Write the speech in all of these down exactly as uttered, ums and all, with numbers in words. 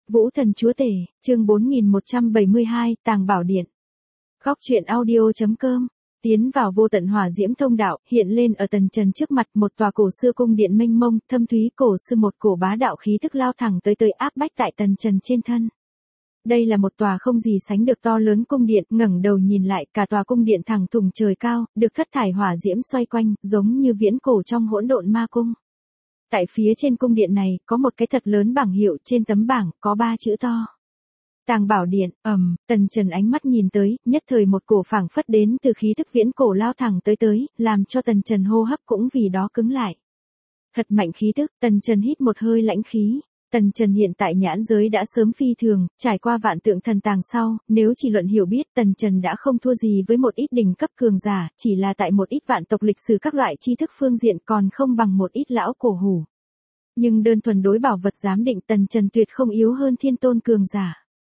Vũ Thần Chúa Tể, chương bốn nghìn một trăm bảy mươi hai, Tàng Bảo Điện. Góc truyện audio.com. Tiến vào vô tận hỏa diễm thông đạo, hiện lên ở tần trần trước mặt một tòa cổ xưa cung điện mênh mông, thâm thúy cổ xưa, một cổ bá đạo khí tức lao thẳng tới tới áp bách tại tần trần trên thân. Đây là một tòa không gì sánh được to lớn cung điện, ngẩng đầu nhìn lại, cả tòa cung điện thẳng thùng trời cao, được thất thải hỏa diễm xoay quanh, giống như viễn cổ trong hỗn độn ma cung. Tại phía trên cung điện này, có một cái thật lớn bảng hiệu, trên tấm bảng, có ba chữ to. Tàng Bảo Điện. Ầm, tần trần ánh mắt nhìn tới, nhất thời một cổ phảng phất đến từ khí thức viễn cổ lao thẳng tới tới, làm cho tần trần hô hấp cũng vì đó cứng lại. Thật mạnh khí tức, tần trần hít một hơi lãnh khí. Tần trần hiện tại nhãn giới đã sớm phi thường, trải qua vạn tượng thần tàng sau, nếu chỉ luận hiểu biết, tần trần đã không thua gì với một ít đỉnh cấp cường giả, chỉ là tại một ít vạn tộc lịch sử các loại tri thức phương diện còn không bằng một ít lão cổ hủ. Nhưng đơn thuần đối bảo vật giám định, tần trần tuyệt không yếu hơn thiên tôn cường giả.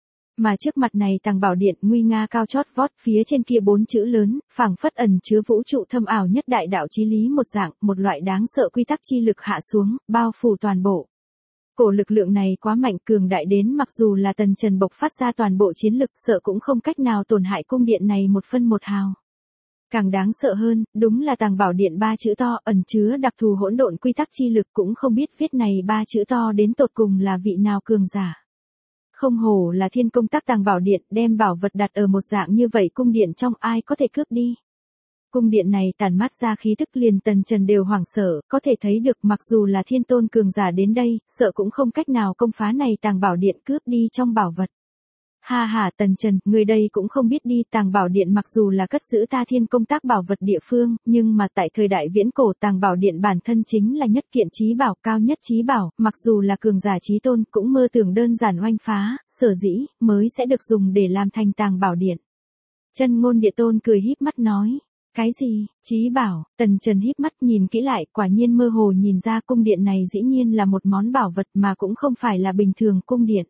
Mà trước mặt này Tàng Bảo Điện nguy nga cao chót vót, phía trên kia bốn chữ lớn, phảng phất ẩn chứa vũ trụ thâm ảo nhất đại đạo chí lý một dạng, một loại đáng sợ quy tắc chi lực hạ xuống, bao phủ toàn bộ. Cổ lực lượng này quá mạnh, cường đại đến mặc dù là tần trần bộc phát ra toàn bộ chiến lực, sợ cũng không cách nào tổn hại cung điện này một phân một hào. Càng đáng sợ hơn, đúng là Tàng Bảo Điện ba chữ to, ẩn chứa đặc thù hỗn độn quy tắc chi lực, cũng không biết viết này ba chữ to đến tột cùng là vị nào cường giả. Không hổ là thiên công tác Tàng Bảo Điện, đem bảo vật đặt ở một dạng như vậy cung điện trong, ai có thể cướp đi. Cung điện này tản mát ra khí tức liền tần trần đều hoảng sợ, có thể thấy được mặc dù là thiên tôn cường giả đến đây, sợ cũng không cách nào công phá này Tàng Bảo Điện cướp đi trong bảo vật. Ha ha, tần trần, người đây cũng không biết đi, Tàng Bảo Điện mặc dù là cất giữ ta thiên công tác bảo vật địa phương, nhưng mà tại thời đại viễn cổ Tàng Bảo Điện bản thân chính là nhất kiện chí bảo, cao nhất chí bảo, mặc dù là cường giả chí tôn cũng mơ tưởng đơn giản oanh phá, sở dĩ mới sẽ được dùng để làm thành Tàng Bảo Điện. Chân Ngôn Địa Tôn cười híp mắt nói. Cái gì, chí bảo? Tần trần híp mắt nhìn kỹ lại, quả nhiên mơ hồ nhìn ra cung điện này dĩ nhiên là một món bảo vật mà cũng không phải là bình thường cung điện.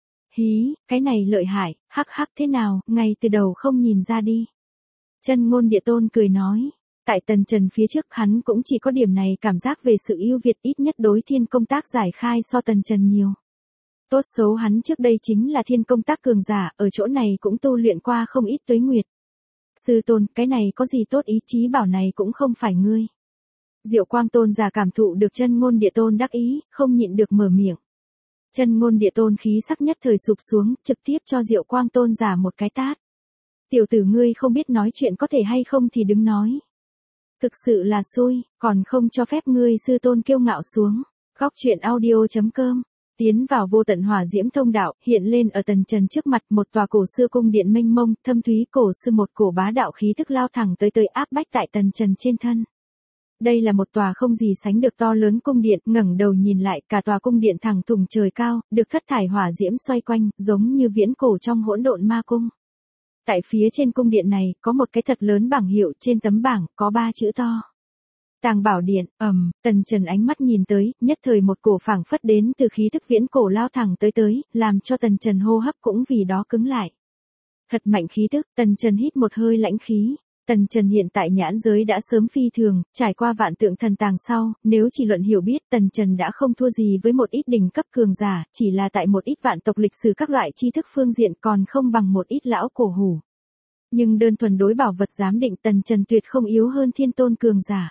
Hí, cái này lợi hại, hắc hắc, thế nào, ngay từ đầu không nhìn ra đi. Chân Ngôn Địa Tôn cười nói. Tại tần trần phía trước hắn cũng chỉ có điểm này cảm giác về sự ưu việt, ít nhất đối thiên công tác giải khai so tần trần nhiều. Tốt xấu hắn trước đây chính là thiên công tác cường giả, ở chỗ này cũng tu luyện qua không ít tuế nguyệt. Sư tôn, cái này có gì tốt, ý chí bảo này cũng không phải ngươi. Diệu Quang Tôn giả cảm thụ được Chân Ngôn Địa Tôn đắc ý, không nhịn được mở miệng. Chân Ngôn Địa Tôn khí sắc nhất thời sụp xuống, trực tiếp cho Diệu Quang Tôn giả một cái tát. Tiểu tử ngươi không biết nói chuyện có thể hay không thì đừng nói. Thực sự là xui, còn không cho phép ngươi sư tôn kiêu ngạo xuống. Góc truyện audio.com. Tiến vào vô tận hỏa diễm thông đạo, hiện lên ở tần trần trước mặt một tòa cổ xưa cung điện mênh mông, thâm thúy cổ xưa, một cổ bá đạo khí tức lao thẳng tới tới áp bách tại tần trần trên thân. Đây là một tòa không gì sánh được to lớn cung điện, ngẩng đầu nhìn lại, cả tòa cung điện thẳng thùng trời cao, được thất thải hỏa diễm xoay quanh, giống như viễn cổ trong hỗn độn ma cung. Tại phía trên cung điện này, có một cái thật lớn bảng hiệu, trên tấm bảng, có ba chữ to. Tàng Bảo Điện. Ầm, tần trần ánh mắt nhìn tới, nhất thời một cổ phảng phất đến từ khí thức viễn cổ lao thẳng tới tới, làm cho tần trần hô hấp cũng vì đó cứng lại. Thật mạnh khí tức, tần trần hít một hơi lãnh khí. Tần trần hiện tại nhãn giới đã sớm phi thường, trải qua vạn tượng thần tàng sau, nếu chỉ luận hiểu biết, tần trần đã không thua gì với một ít đỉnh cấp cường giả, chỉ là tại một ít vạn tộc lịch sử các loại tri thức phương diện còn không bằng một ít lão cổ hủ. Nhưng đơn thuần đối bảo vật giám định, tần trần tuyệt không yếu hơn thiên tôn cường giả.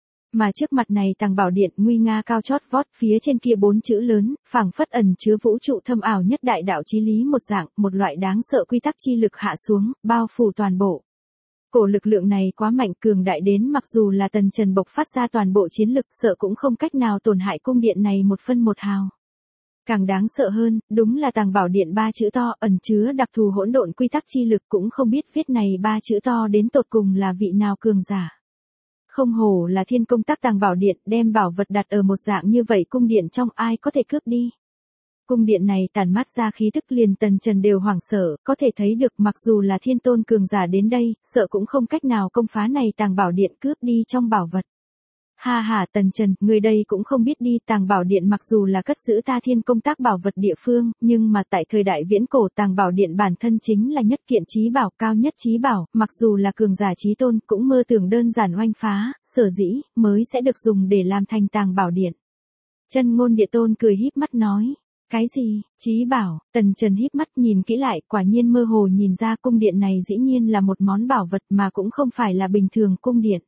Mà trước mặt này Tàng Bảo Điện nguy nga cao chót vót, phía trên kia bốn chữ lớn, phảng phất ẩn chứa vũ trụ thâm ảo nhất đại đạo chí lý một dạng, một loại đáng sợ quy tắc chi lực hạ xuống, bao phủ toàn bộ. Cổ lực lượng này quá mạnh, cường đại đến mặc dù là tần trần bộc phát ra toàn bộ chiến lực, sợ cũng không cách nào tổn hại cung điện này một phân một hào. Càng đáng sợ hơn, đúng là Tàng Bảo Điện ba chữ to, ẩn chứa đặc thù hỗn độn quy tắc chi lực, cũng không biết viết này ba chữ to đến tột cùng là vị nào cường giả. Không hổ là thiên công tác Tàng Bảo Điện, đem bảo vật đặt ở một dạng như vậy cung điện trong, ai có thể cướp đi. Cung điện này tản mát ra khí tức liền tần trần đều hoảng sợ, có thể thấy được mặc dù là thiên tôn cường giả đến đây, sợ cũng không cách nào công phá này Tàng Bảo Điện cướp đi trong bảo vật. Ha ha, tần trần, người đây cũng không biết đi, Tàng Bảo Điện mặc dù là cất giữ ta thiên công tác bảo vật địa phương, nhưng mà tại thời đại viễn cổ Tàng Bảo Điện bản thân chính là nhất kiện chí bảo, cao nhất chí bảo, mặc dù là cường giả chí tôn cũng mơ tưởng đơn giản oanh phá, sở dĩ mới sẽ được dùng để làm thành Tàng Bảo Điện. Chân Ngôn Địa Tôn cười híp mắt nói. Cái gì, Chí Bảo? Tần Trần híp mắt nhìn kỹ lại, quả nhiên mơ hồ nhìn ra cung điện này dĩ nhiên là một món bảo vật mà cũng không phải là bình thường cung điện.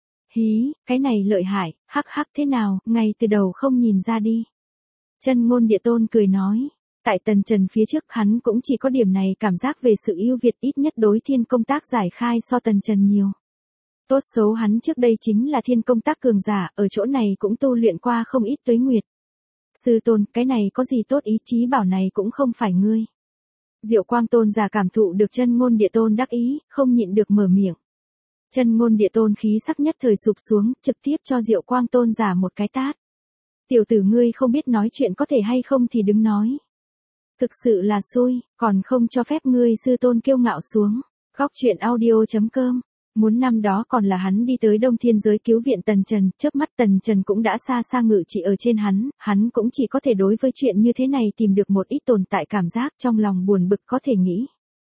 Hí, cái này lợi hại, hắc hắc thế nào, ngay từ đầu không nhìn ra đi. Chân Ngôn Địa Tôn cười nói. Tại Tần Trần phía trước hắn cũng chỉ có điểm này cảm giác về sự ưu việt, ít nhất đối thiên công tác giải khai so Tần Trần nhiều. Tốt xấu hắn trước đây chính là thiên công tác cường giả, ở chỗ này cũng tu luyện qua không ít tuế nguyệt. Sư tôn, cái này có gì tốt, ý Chí Bảo này cũng không phải ngươi. Diệu Quang Tôn giả cảm thụ được Chân Ngôn Địa Tôn đắc ý, không nhịn được mở miệng. Chân Ngôn Địa Tôn khí sắc nhất thời sụp xuống, trực tiếp cho Diệu Quang Tôn giả một cái tát. Tiểu tử ngươi không biết nói chuyện có thể hay không thì đứng nói. Thực sự là xui, còn không cho phép ngươi sư tôn kiêu ngạo xuống. Góc truyện audio chấm com. Muốn năm đó còn là hắn đi tới Đông Thiên giới cứu viện Tần Trần, chớp mắt Tần Trần cũng đã xa xa ngự trị ở trên hắn, hắn cũng chỉ có thể đối với chuyện như thế này tìm được một ít tồn tại cảm giác trong lòng buồn bực có thể nghĩ.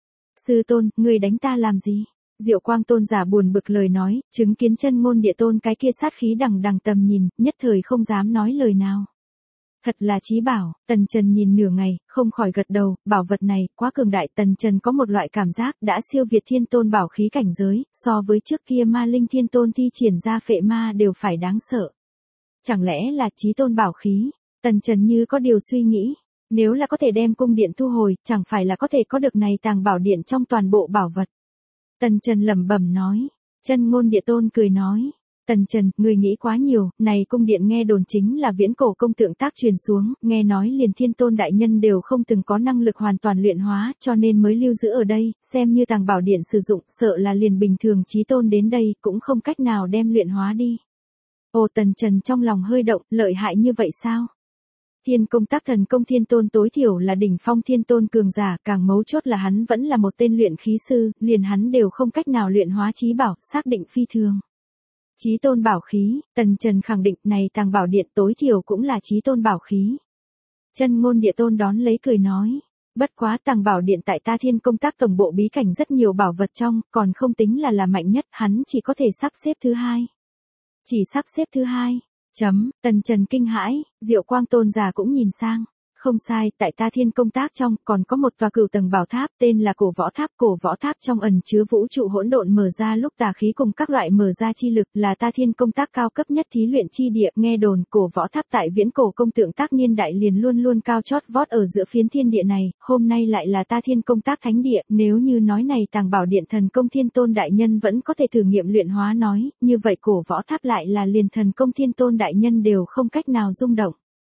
Sư tôn, ngươi đánh ta làm gì? Diệu Quang Tôn giả buồn bực lời nói, chứng kiến Chân Ngôn Địa Tôn cái kia sát khí đằng đằng tầm nhìn, nhất thời không dám nói lời nào. Thật là Chí Bảo, Tần Trần nhìn nửa ngày, không khỏi gật đầu, bảo vật này, quá cường đại. Tần Trần có một loại cảm giác đã siêu việt thiên tôn bảo khí cảnh giới, so với trước kia ma linh thiên tôn thi triển ra phệ ma đều phải đáng sợ. Chẳng lẽ là chí tôn bảo khí? Tần Trần như có điều suy nghĩ, nếu là có thể đem cung điện thu hồi, chẳng phải là có thể có được này tàng bảo điện trong toàn bộ bảo vật. Tần Trần lẩm bẩm nói, Chân Ngôn Địa Tôn cười nói. Tần Trần, người nghĩ quá nhiều, này cung điện nghe đồn chính là viễn cổ công tượng tác truyền xuống, nghe nói liền thiên tôn đại nhân đều không từng có năng lực hoàn toàn luyện hóa, cho nên mới lưu giữ ở đây, xem như tàng bảo điện sử dụng, sợ là liền bình thường chí tôn đến đây, cũng không cách nào đem luyện hóa đi. Ồ, Tần Trần trong lòng hơi động, lợi hại như vậy sao? Thiên công tác thần công thiên tôn tối thiểu là đỉnh phong thiên tôn cường giả, càng mấu chốt là hắn vẫn là một tên luyện khí sư, liền hắn đều không cách nào luyện hóa Chí Bảo, xác định phi thường. Chí tôn bảo khí, Tần Trần khẳng định này tàng bảo điện tối thiểu cũng là chí tôn bảo khí. Chân Ngôn Địa Tôn đón lấy cười nói, bất quá tàng bảo điện tại ta thiên công tác tổng bộ bí cảnh rất nhiều bảo vật trong, còn không tính là là mạnh nhất, hắn chỉ có thể sắp xếp thứ hai. Chỉ sắp xếp thứ hai, chấm, Tần Trần kinh hãi, Diệu Quang Tôn giả cũng nhìn sang. Không sai, tại ta thiên công tác trong, còn có một tòa cửu tầng bảo tháp, tên là cổ võ tháp. Cổ võ tháp trong ẩn chứa vũ trụ hỗn độn mở ra lúc tà khí cùng các loại mở ra chi lực, là ta thiên công tác cao cấp nhất thí luyện chi địa. Nghe đồn, cổ võ tháp tại viễn cổ công tượng tác niên đại liền luôn luôn cao chót vót ở giữa phiến thiên địa này, hôm nay lại là ta thiên công tác thánh địa. Nếu như nói này tàng bảo điện thần công thiên tôn đại nhân vẫn có thể thử nghiệm luyện hóa nói, như vậy cổ võ tháp lại là liền thần công thiên tôn đại nhân đều không cách nào rung động.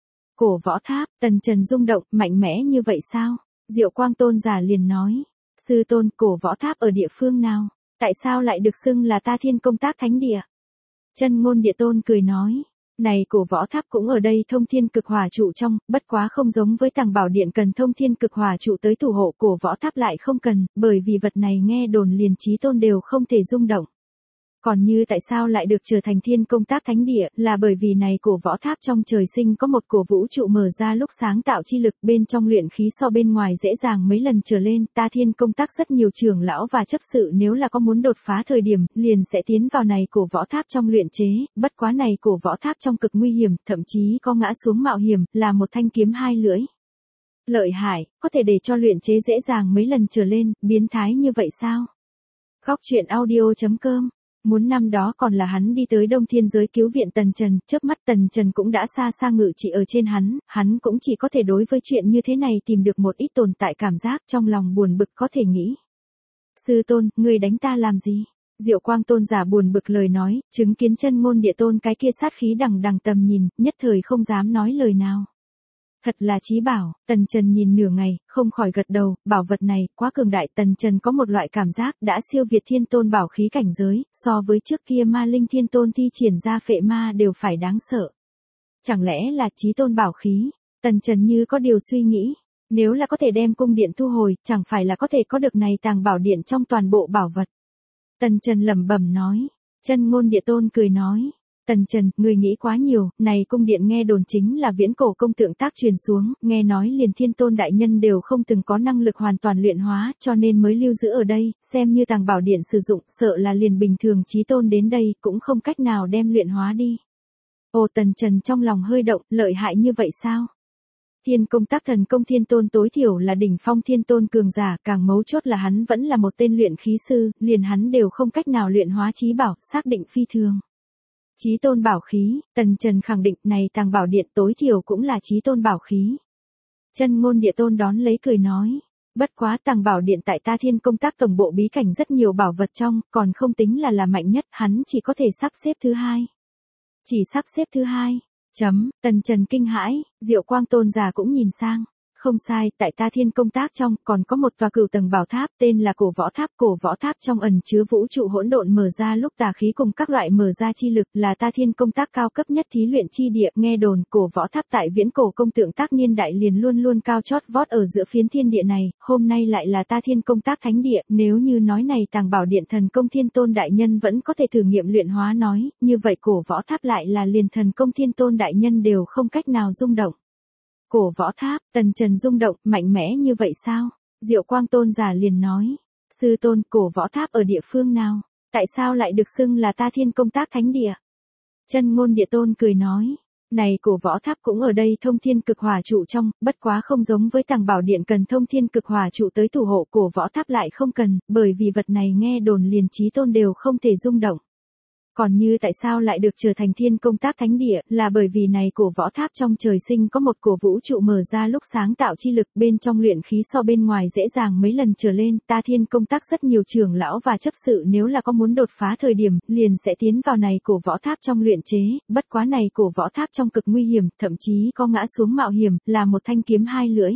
Cổ võ tháp, Tần Trần rung động, mạnh mẽ như vậy sao? Diệu Quang Tôn giả liền nói, sư tôn, cổ võ tháp ở địa phương nào? Tại sao lại được xưng là ta thiên công tác thánh địa? Chân Ngôn Địa Tôn cười nói, này cổ võ tháp cũng ở đây thông thiên cực hỏa trụ trong, bất quá không giống với tàng bảo điện cần thông thiên cực hỏa trụ tới thủ hộ, cổ võ tháp lại không cần, bởi vì vật này nghe đồn liền chí tôn đều không thể rung động. Còn như tại sao lại được trở thành thiên công tác thánh địa, là bởi vì này cổ võ tháp trong trời sinh có một cổ vũ trụ mở ra lúc sáng tạo chi lực, bên trong luyện khí so bên ngoài dễ dàng mấy lần trở lên. Ta thiên công tác rất nhiều trưởng lão và chấp sự nếu là có muốn đột phá thời điểm, liền sẽ tiến vào này cổ võ tháp trong luyện chế, bất quá này cổ võ tháp trong cực nguy hiểm, thậm chí có ngã xuống mạo hiểm, là một thanh kiếm hai lưỡi. Lợi hại, có thể để cho luyện chế dễ dàng mấy lần trở lên, biến thái như vậy sao? Góc truyện audio chấm com. Muốn năm đó còn là hắn đi tới Đông Thiên giới cứu viện Tần Trần, chớp mắt Tần Trần cũng đã xa xa ngự trị ở trên hắn, hắn cũng chỉ có thể đối với chuyện như thế này tìm được một ít tồn tại cảm giác trong lòng buồn bực có thể nghĩ. Sư tôn, ngươi đánh ta làm gì? Diệu Quang Tôn giả buồn bực lời nói, chứng kiến Chân Ngôn Địa Tôn cái kia sát khí đằng đằng tầm nhìn, nhất thời không dám nói lời nào. Thật là Chí Bảo, Tần Trần nhìn nửa ngày, không khỏi gật đầu, bảo vật này, quá cường đại. Tần Trần có một loại cảm giác đã siêu việt thiên tôn bảo khí cảnh giới, so với trước kia ma linh thiên tôn thi triển ra phệ ma đều phải đáng sợ. Chẳng lẽ là chí tôn bảo khí? Tần Trần như có điều suy nghĩ, nếu là có thể đem cung điện thu hồi, chẳng phải là có thể có được này tàng bảo điện trong toàn bộ bảo vật. Tần Trần lẩm bẩm nói, Chân Ngôn Địa Tôn cười nói. Tần Trần, người nghĩ quá nhiều, này cung điện nghe đồn chính là viễn cổ công tượng tác truyền xuống, nghe nói liền thiên tôn đại nhân đều không từng có năng lực hoàn toàn luyện hóa, cho nên mới lưu giữ ở đây, xem như tàng bảo điện sử dụng, sợ là liền bình thường chí tôn đến đây, cũng không cách nào đem luyện hóa đi. Ồ, Tần Trần trong lòng hơi động, lợi hại như vậy sao? Thiên công tác thần công thiên tôn tối thiểu là đỉnh phong thiên tôn cường giả, càng mấu chốt là hắn vẫn là một tên luyện khí sư, liền hắn đều không cách nào luyện hóa chí bảo, xác định phi thường. Chí tôn bảo khí, Tần Trần khẳng định này tàng bảo điện tối thiểu cũng là chí tôn bảo khí. Chân ngôn địa tôn đón lấy cười nói. Bất quá tàng bảo điện tại ta thiên công tác tổng bộ bí cảnh rất nhiều bảo vật trong, còn không tính là là mạnh nhất, hắn chỉ có thể sắp xếp thứ hai. Chỉ sắp xếp thứ hai. Chấm, Tần Trần kinh hãi, Diệu Quang tôn giả cũng nhìn sang. Không sai, tại ta thiên công tác trong, còn có một tòa cửu tầng bảo tháp tên là cổ võ tháp. Cổ võ tháp trong ẩn chứa vũ trụ hỗn độn mở ra lúc tà khí cùng các loại mở ra chi lực, là ta thiên công tác cao cấp nhất thí luyện chi địa. Nghe đồn, cổ võ tháp tại viễn cổ công tượng tác niên đại liền luôn luôn cao chót vót ở giữa phiến thiên địa này, hôm nay lại là ta thiên công tác thánh địa. Nếu như nói này tàng bảo điện thần công thiên tôn đại nhân vẫn có thể thử nghiệm luyện hóa nói, như vậy cổ võ tháp lại là liền thần công thiên tôn đại nhân đều không cách nào rung động. Cổ võ tháp, Tần Trần rung động, mạnh mẽ như vậy sao? Diệu Quang tôn giả liền nói. Sư tôn, cổ võ tháp ở địa phương nào? Tại sao lại được xưng là ta thiên công tác thánh địa? Chân ngôn địa tôn cười nói. Này cổ võ tháp cũng ở đây thông thiên cực hỏa trụ trong, bất quá không giống với tàng bảo điện cần thông thiên cực hỏa trụ tới thủ hộ, cổ võ tháp lại không cần, bởi vì vật này nghe đồn liền chí tôn đều không thể rung động. Còn như tại sao lại được trở thành thiên công tác thánh địa, là bởi vì này cổ võ tháp trong trời sinh có một cổ vũ trụ mở ra lúc sáng tạo chi lực, bên trong luyện khí so bên ngoài dễ dàng mấy lần trở lên. Ta thiên công tác rất nhiều trưởng lão và chấp sự nếu là có muốn đột phá thời điểm, liền sẽ tiến vào này cổ võ tháp trong luyện chế, bất quá này cổ võ tháp trong cực nguy hiểm, thậm chí có ngã xuống mạo hiểm, là một thanh kiếm hai lưỡi.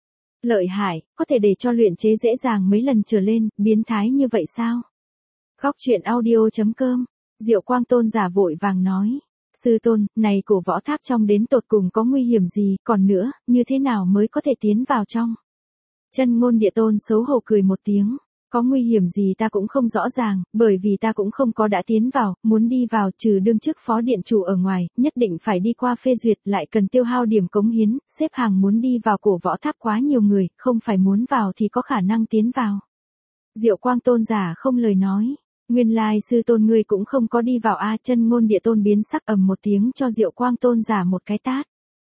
Lợi hại, có thể để cho luyện chế dễ dàng mấy lần trở lên, biến thái như vậy sao? Góc truyện audio chấm com. Diệu Quang tôn giả vội vàng nói. Sư tôn, này cổ võ tháp trong đến tột cùng có nguy hiểm gì, còn nữa, như thế nào mới có thể tiến vào trong? Chân ngôn địa tôn xấu hổ cười một tiếng. Có nguy hiểm gì ta cũng không rõ ràng, bởi vì ta cũng không có đã tiến vào, muốn đi vào trừ đương chức phó điện chủ ở ngoài, nhất định phải đi qua phê duyệt, lại cần tiêu hao điểm cống hiến, xếp hàng muốn đi vào cổ võ tháp quá nhiều người, không phải muốn vào thì có khả năng tiến vào. Diệu Quang tôn giả không lời nói. Nguyên lai sư tôn ngươi cũng không có đi vào a. Chân ngôn địa tôn biến sắc ầm một tiếng cho Diệu Quang tôn giả một cái tát.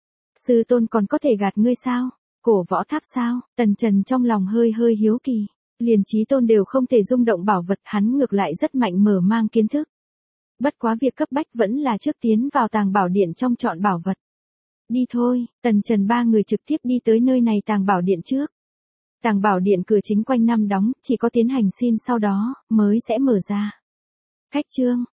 Sư tôn còn có thể gạt ngươi sao? Cổ võ tháp sao? Tần Trần trong lòng hơi hơi hiếu kỳ. Liền chí tôn đều không thể rung động bảo vật, hắn ngược lại rất mạnh mở mang kiến thức. Bất quá việc cấp bách vẫn là trước tiến vào tàng bảo điện trong chọn bảo vật. Đi thôi, Tần Trần ba người trực tiếp đi tới nơi này tàng bảo điện trước. Tàng bảo điện cửa chính quanh năm đóng, chỉ có tiến hành xin sau đó, mới sẽ mở ra. Khách trương,